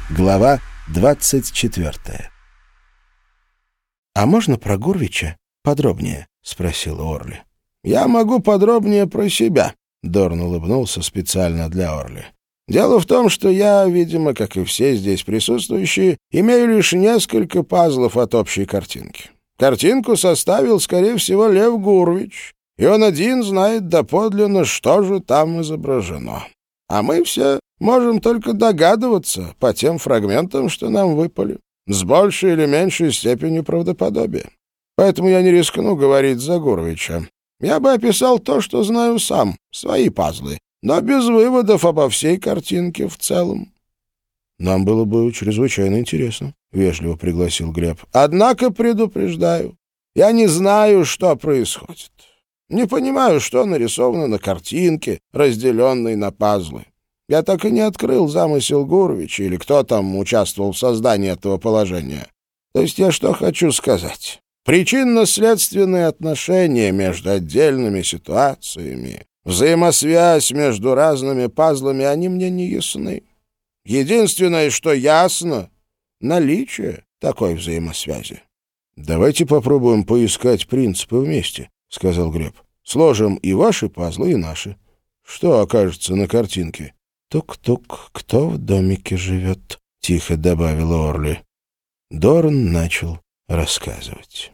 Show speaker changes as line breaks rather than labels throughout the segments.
Глава 24. «А можно про Гурвича подробнее?» — спросил Орли.
«Я могу подробнее про себя», — Дорн улыбнулся специально для Орли. «Дело в том, что я, видимо, как и все здесь присутствующие, имею лишь несколько пазлов от общей картинки. Картинку составил, скорее всего, Лев Гурвич, и он один знает доподлинно, что же там изображено. А мы все можем только догадываться по тем фрагментам, что нам выпали, с большей или меньшей степенью правдоподобия. Поэтому я не рискну говорить за Гурвича. Я бы описал то, что знаю сам, свои пазлы, но без выводов обо всей картинке в целом».
«Нам было бы чрезвычайно интересно», — вежливо пригласил Глеб.
«Однако предупреждаю, я не знаю, что происходит. Не понимаю, что нарисовано на картинке, разделенной на пазлы. Я так и не открыл замысел Гурвича или кто там участвовал в создании этого положения. То есть я что хочу сказать? Причинно-следственные отношения между отдельными ситуациями, взаимосвязь между разными пазлами, они мне не ясны. Единственное, что ясно — наличие такой взаимосвязи».
«Давайте попробуем поискать принципы вместе», — сказал Глеб. «Сложим и ваши пазлы, и наши. Что окажется на картинке?» «Тук-тук, кто в домике живет?» — тихо добавила Орли. Дорн начал рассказывать.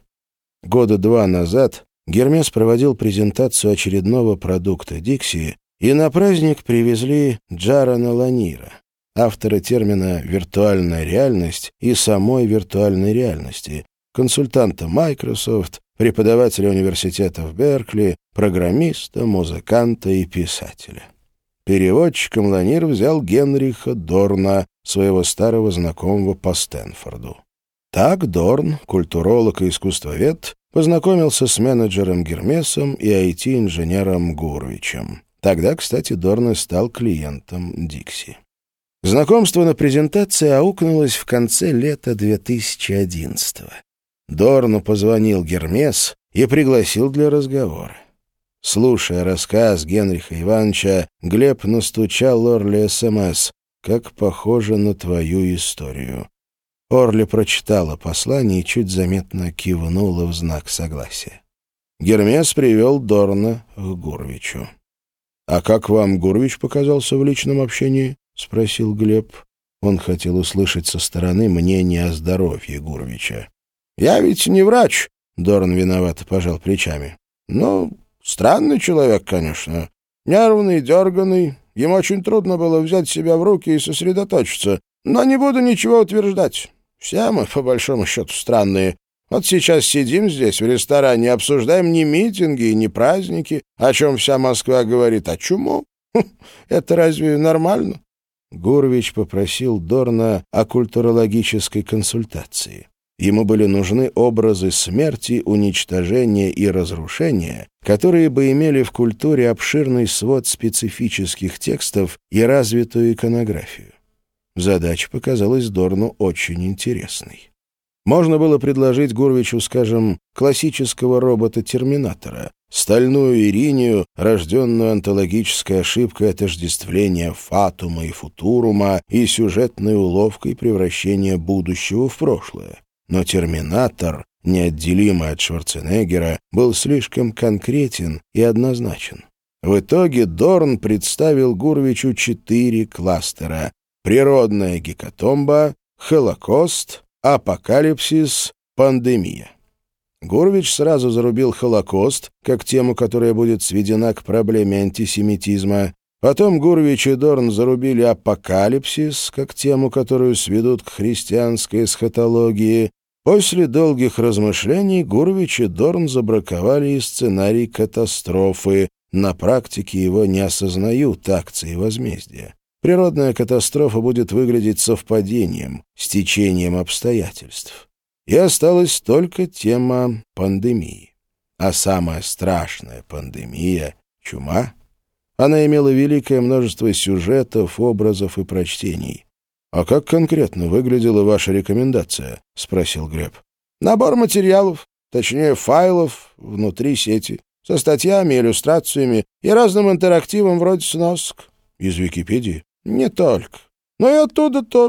2 года назад Гермес проводил презентацию очередного продукта Dixie, и на праздник привезли Джарана Ланира, автора термина «виртуальная реальность» и самой виртуальной реальности, консультанта Microsoft, преподавателя университета в Беркли, программиста, музыканта и писателя. Переводчиком Ланир взял Генриха Дорна, своего старого знакомого по Стэнфорду. Так Дорн, культуролог и искусствовед, познакомился с менеджером Гермесом и IT-инженером Гурвичем. Тогда, кстати, Дорн и стал клиентом Dixie. Знакомство на презентации аукнулось в конце лета 2011-го. Дорну позвонил Гермес и пригласил для разговора. Слушая рассказ Генриха Ивановича, Глеб настучал Орли СМС: «Как похоже на твою историю». Орли прочитала послание и чуть заметно кивнула в знак согласия. Гермес привел Дорна к Гурвичу. «А как вам Гурвич показался в личном общении?» — спросил Глеб. Он хотел услышать со стороны мнение о здоровье Гурвича.
«Я ведь не врач», — Дорн виновато пожал плечами. «Ну, странный человек, конечно. Нервный, дерганый. Ему очень трудно было взять себя в руки и сосредоточиться. Но не буду ничего утверждать. Все мы, по большому счету, странные. Вот сейчас сидим здесь, в ресторане, обсуждаем не митинги и не праздники, о чем вся Москва говорит, а чуму. Это разве нормально?»
Гурвич попросил Дорна о культурологической консультации. Ему были нужны образы смерти, уничтожения и разрушения, которые бы имели в культуре обширный свод специфических текстов и развитую иконографию. Задача показалась Дорну очень интересной. Можно было предложить Гурвичу, скажем, классического робота-терминатора, стальную Иринию, рожденную онтологической ошибкой отождествления фатума и футурума и сюжетной уловкой превращения будущего в прошлое. Но терминатор, неотделимый от Шварценеггера, был слишком конкретен и однозначен. В итоге Дорн представил Гурвичу 4 кластера: природная гекатомба, Холокост, апокалипсис, пандемия. Гурвич сразу зарубил Холокост как тему, которая будет сведена к проблеме антисемитизма. Потом Гурвич и Дорн зарубили апокалипсис как тему, которую сведут к христианской эсхатологии. После долгих размышлений Гурвич и Дорн забраковали и сценарий катастрофы. На практике его не осознают акции возмездия. Природная катастрофа будет выглядеть совпадением, стечением обстоятельств. И осталась только тема пандемии. А самая страшная пандемия — чума. Она имела великое множество сюжетов, образов и прочтений. «А как конкретно выглядела ваша рекомендация?» — спросил Глеб.
«Набор материалов, точнее файлов внутри сети, со статьями, иллюстрациями и разным интерактивом вроде сносок».
«Из Википедии?»
«Не только. Но и оттуда тоже.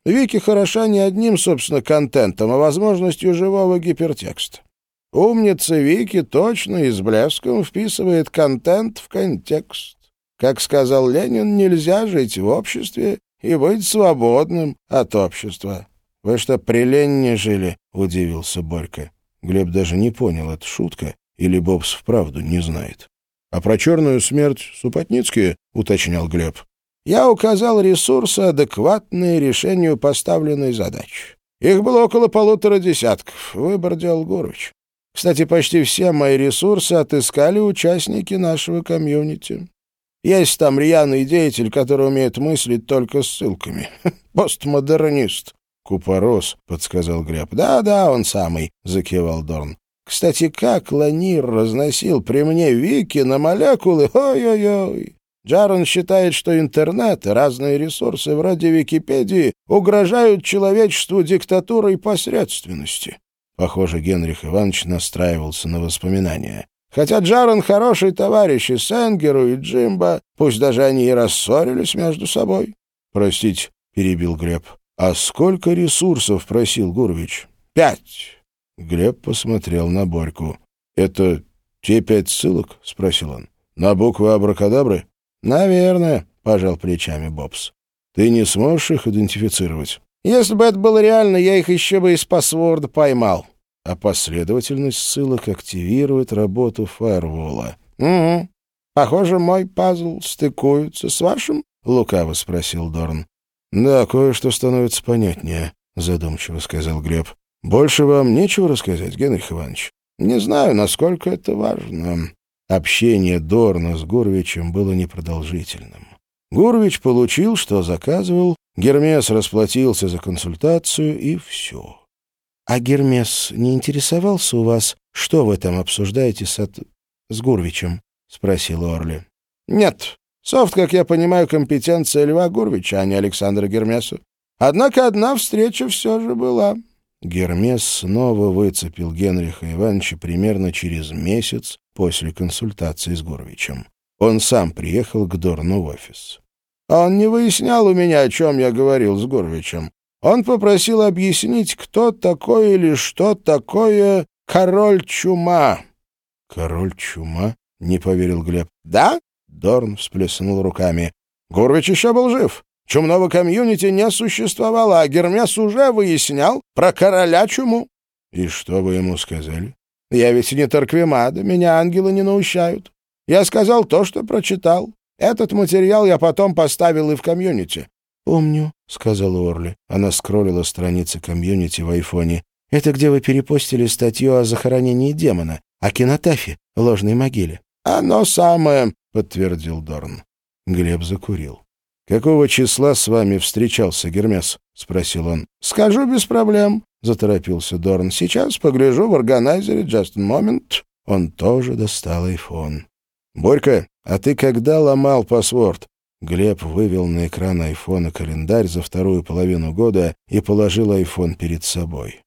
Вики хороша не одним, собственно, контентом, а возможностью живого гипертекста. Умница Вики точно и с блеском вписывает контент в контекст. Как сказал Ленин, нельзя жить в обществе и быть свободным от общества. «Вы что, при Ленине жили?» — удивился Борька. Глеб даже не понял, это шутка или Бобс вправду не знает. «А про черную смерть Супотницкие?» — уточнял Глеб. «Я указал ресурсы, адекватные решению поставленной задачи. Их было около 1,5 десятка. Выбор делал Гурвич. Кстати, почти все мои ресурсы отыскали участники нашего комьюнити. Есть там рьяный деятель, который умеет мыслить только ссылками. Постмодернист». «Купорос», — подсказал Глеб. «Да, он самый», — закивал Дорн. «Кстати, как Ланир разносил при мне Вики на молекулы, ой-ой-ой. Джарон считает, что интернет и разные ресурсы вроде Википедии угрожают человечеству диктатурой посредственности». Похоже, Генрих Иванович настраивался на воспоминания. «Хотя Джарон хороший товарищ и Сенгеру, и Джимбо, пусть даже они и рассорились между собой». «Простите», — перебил Глеб. «А сколько ресурсов?» — просил Гурвич. 5. Глеб посмотрел на Борьку. «Это те 5 ссылок?» — спросил он. «На буквы абракадабры?» «Наверное», — пожал плечами Бобс. «Ты не сможешь их идентифицировать?» «Если бы это было реально, я их еще бы из пассворда поймал». «А последовательность ссылок активирует работу фаервола». «Угу. Похоже, мой пазл стыкуется с вашим?» — лукаво спросил Дорн. «Да, кое-что становится понятнее», — задумчиво сказал Глеб. «Больше вам нечего рассказать, Генрих Иванович?» «Не знаю, насколько это важно». Общение Дорна с Гурвичем было непродолжительным. Гурвич получил, что заказывал, Гермес расплатился за консультацию, и все. «А Гермес не интересовался у вас, что вы там обсуждаете с Гурвичем?» — спросил Орли. «Нет. Софт, как я понимаю, компетенция Льва Гурвича, а не Александра Гермеса. Однако одна встреча все же была». Гермес снова выцепил Генриха Ивановича примерно через месяц после консультации с Гурвичем. Он сам приехал к Дорну в офис. «Он не выяснял у меня, о чем я говорил с Гурвичем. Он попросил объяснить, кто такой или что такое король чума». «Король чума?» — не поверил Глеб. «Да?» — Дорн всплеснул руками. «Гурвич еще был жив. Чумного комьюнити не существовало, а Гермес уже выяснял про короля чуму». «И что вы ему сказали?» «Я ведь не Торквемада, меня ангелы не наущают. Я сказал то, что прочитал. Этот материал я потом поставил и в комьюнити». «Помню», — сказала Орли. Она скроллила страницы комьюнити в айфоне. «Это где вы перепостили статью о захоронении демона, о кинотафе, ложной могиле». «Оно самое», — подтвердил Дорн. Глеб закурил. «Какого числа с вами встречался Гермес?» — спросил он. «Скажу без проблем», — заторопился Дорн. «Сейчас погляжу в органайзере, just a moment». Он тоже достал айфон. «Борька, а ты когда ломал паспорт?» Глеб вывел на экран айфона календарь за вторую половину года и положил айфон перед собой.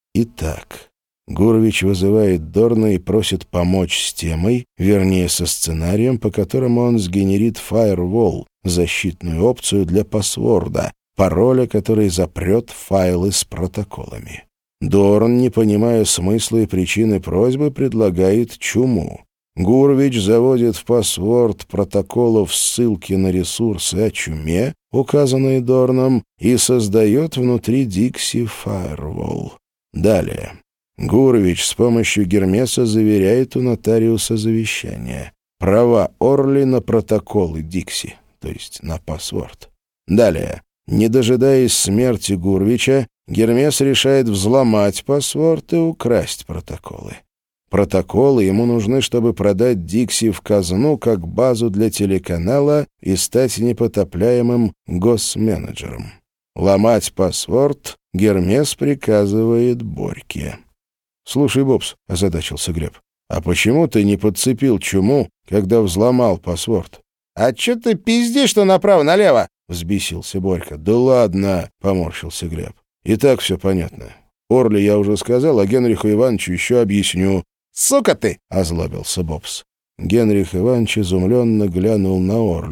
Итак, Гурвич вызывает Дорна и просит помочь с темой, вернее, со сценарием, по которому он сгенерит Firewall, защитную опцию для пассворда, пароля, который запрет файлы с протоколами. Дорн, не понимая смысла и причины просьбы, предлагает чуму. Гурвич заводит в пассворд протоколов ссылки на ресурсы о чуме, указанные Дорном, и создает внутри Dixie Firewall. Далее. Гурвич с помощью Гермеса заверяет у нотариуса завещание. Права Орли на протоколы Dixie, то есть на пассворд. Далее. Не дожидаясь смерти Гурвича, Гермес решает взломать пассворд и украсть протоколы. Протоколы ему нужны, чтобы продать Dixie в казну как базу для телеканала и стать непотопляемым госменеджером. Ломать пассворд Гермес приказывает Борьке. «Слушай, Бобс», — озадачился Глеб, — «а почему ты не подцепил чуму, когда взломал пассворд?» «А чё ты пиздишь-то направо-налево?» — взбесился Борька. «Да ладно», — поморщился Глеб. «И так все понятно. Орли я уже сказал, а Генриху Ивановичу еще объясню». «Сука ты!» —
озлобился Бобс. Генрих Иванович изумленно глянул на Орли.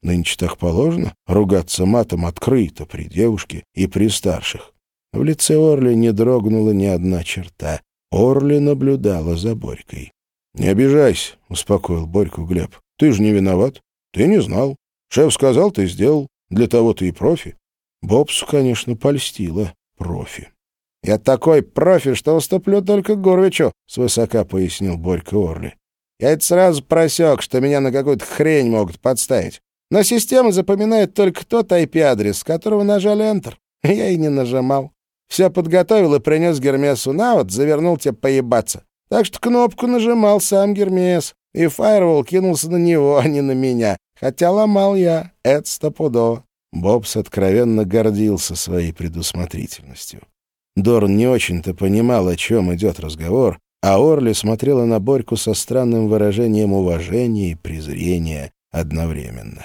Нынче так положено — ругаться матом открыто при девушке и при старших. В лице Орли не дрогнула ни одна черта. Орли наблюдала за Борькой. — Не обижайся, — успокоил Борьку Глеб. — Ты же не виноват. Ты не знал. Шеф сказал, ты сделал. Для того ты и профи. Бобсу, конечно, польстило профи. — Я такой профи, что уступлю только Гурвичу, — свысока пояснил Борька Орли. — Я это сразу просек, что меня на какую-то хрень могут подставить. Но система запоминает только тот IP-адрес, с которого нажали Enter. Я и не нажимал. Все подготовил и принес Гермесу на вот, завернул тебе поебаться. Так что кнопку нажимал сам Гермес, и фаервол кинулся на него, а не на меня. Хотя ломал я, это стопудово. Бобс откровенно гордился своей предусмотрительностью. Дорн не очень-то понимал, о чем идет разговор, а Орли смотрела на Борьку со странным выражением уважения и презрения одновременно.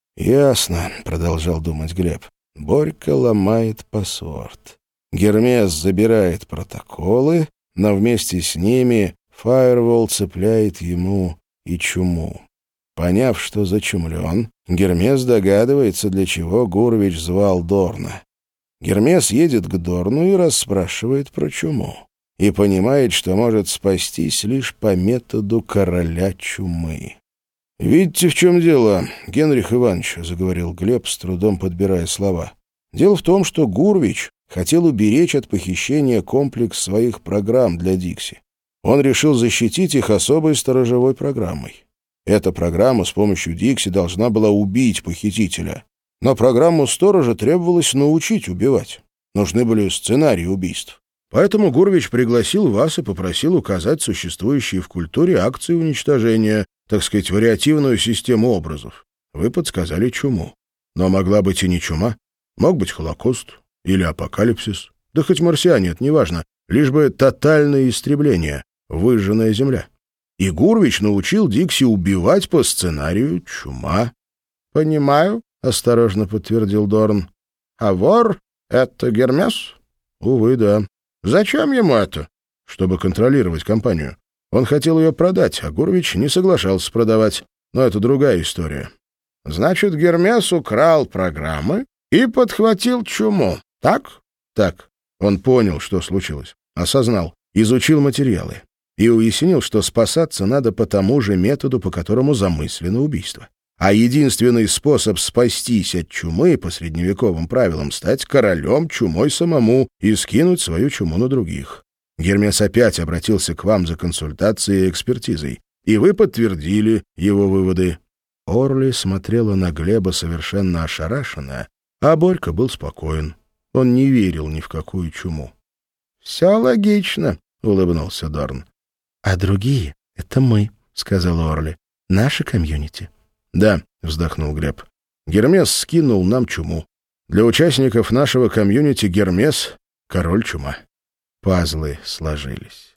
«Ясно», — продолжал думать Глеб. Борька ломает паспорт. Гермес забирает протоколы, но вместе с ними фаервол цепляет ему и чуму. Поняв, что зачумлен, Гермес догадывается, для чего Гурвич звал Дорна. Гермес едет к Дорну и расспрашивает про чуму. И понимает, что может спастись лишь по методу короля чумы. «Видите, в чем дело, Генрих Иванович», — заговорил Глеб, с трудом подбирая слова. «Дело в том, что Гурвич хотел уберечь от похищения комплекс своих программ для Дикси. Он решил защитить их особой сторожевой программой. Эта программа с помощью Дикси должна была убить похитителя. Но программу сторожа требовалось научить убивать. Нужны были сценарии убийств. Поэтому Гурвич пригласил вас и попросил указать существующие в культуре акции уничтожения, так сказать, вариативную систему образов. Вы подсказали чуму. Но могла быть и не чума. Мог быть Холокост или апокалипсис. Да хоть марсиане, это неважно. Лишь бы тотальное истребление, выжженная земля. И Гурвич научил Дикси убивать по сценарию чума. — Понимаю, — осторожно подтвердил Дорн. — А вор — это Гермес? — Увы, да. — Зачем ему это? — Чтобы контролировать компанию. Он хотел ее продать, а Гурвич не соглашался продавать. Но это другая история. — Значит, Гермес украл программы и подхватил чуму, так? — Так. Он понял, что случилось. Осознал. Изучил материалы. И уяснил, что спасаться надо по тому же методу, по которому замыслено убийство. А единственный способ спастись от чумы по средневековым правилам — стать королем чумой самому и скинуть свою чуму на других. Гермес опять обратился к вам за консультацией и экспертизой, и вы подтвердили его выводы. Орли смотрела на Глеба совершенно ошарашенно, а Борька был спокоен. Он не верил ни в какую чуму. — Все логично, — улыбнулся Дорн. — А другие — это мы, — сказал Орли. — Наше комьюнити. — Да, — вздохнул Глеб. — Гермес скинул нам чуму. Для участников нашего комьюнити Гермес — король чума. Пазлы сложились.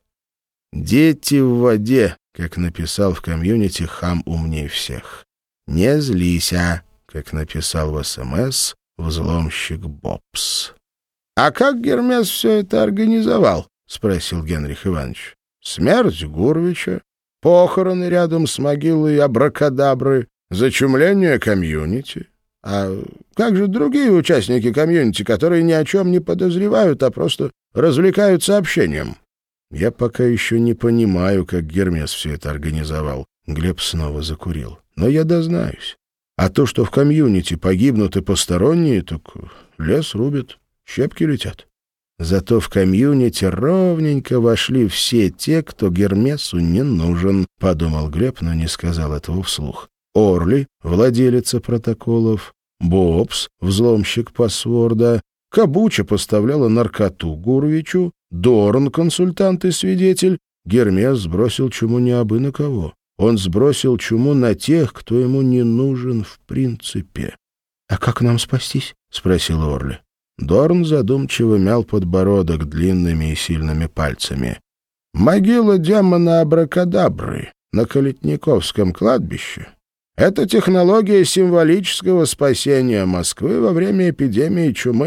«Дети в воде», как написал в комьюнити хам умней всех. «Не злися», как написал в СМС взломщик Бобс. «А как Гермес все это организовал?» — спросил Генрих Иванович. «Смерть Гурвича, похороны рядом с могилой абракадабры, зачумление комьюнити. А как же другие участники комьюнити, которые ни о чем не подозревают, а просто развлекаются общением?» «Я пока еще не понимаю, как Гермес все это организовал». Глеб снова закурил. «Но я дознаюсь. А то, что в комьюнити погибнут и посторонние, так лес рубят, щепки летят. Зато в комьюнити ровненько вошли все те, кто Гермесу не нужен», — подумал Глеб, но не сказал этого вслух. Орли, владелица протоколов, Бобс, взломщик паспорта, Кабуча поставляла наркоту Гурвичу, Дорн, консультант и свидетель. Гермес сбросил чуму не абы на кого. Он сбросил чуму на тех, кто ему не нужен в принципе. — А как нам спастись? — спросил Орли. Дорн задумчиво мял подбородок длинными и сильными пальцами. — Могила демона Абракадабры на Калитниковском кладбище — это технология символического спасения Москвы во время эпидемии чумы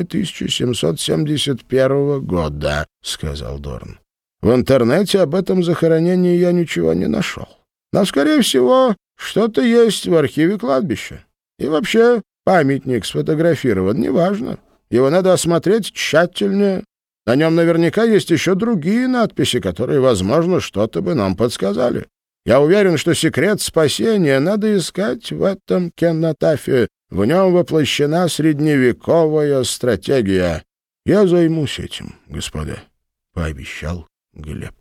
1771 года, — сказал Дорн. В интернете об этом захоронении я ничего не нашел. Но, скорее всего, что-то есть в архиве кладбища.
И вообще, памятник сфотографирован, неважно. Его надо осмотреть тщательнее. На нем наверняка есть еще другие надписи, которые, возможно, что-то бы нам подсказали. Я уверен, что секрет спасения надо искать в этом кенотафе. В нем воплощена средневековая стратегия. Я займусь этим, господа, — пообещал Глеб.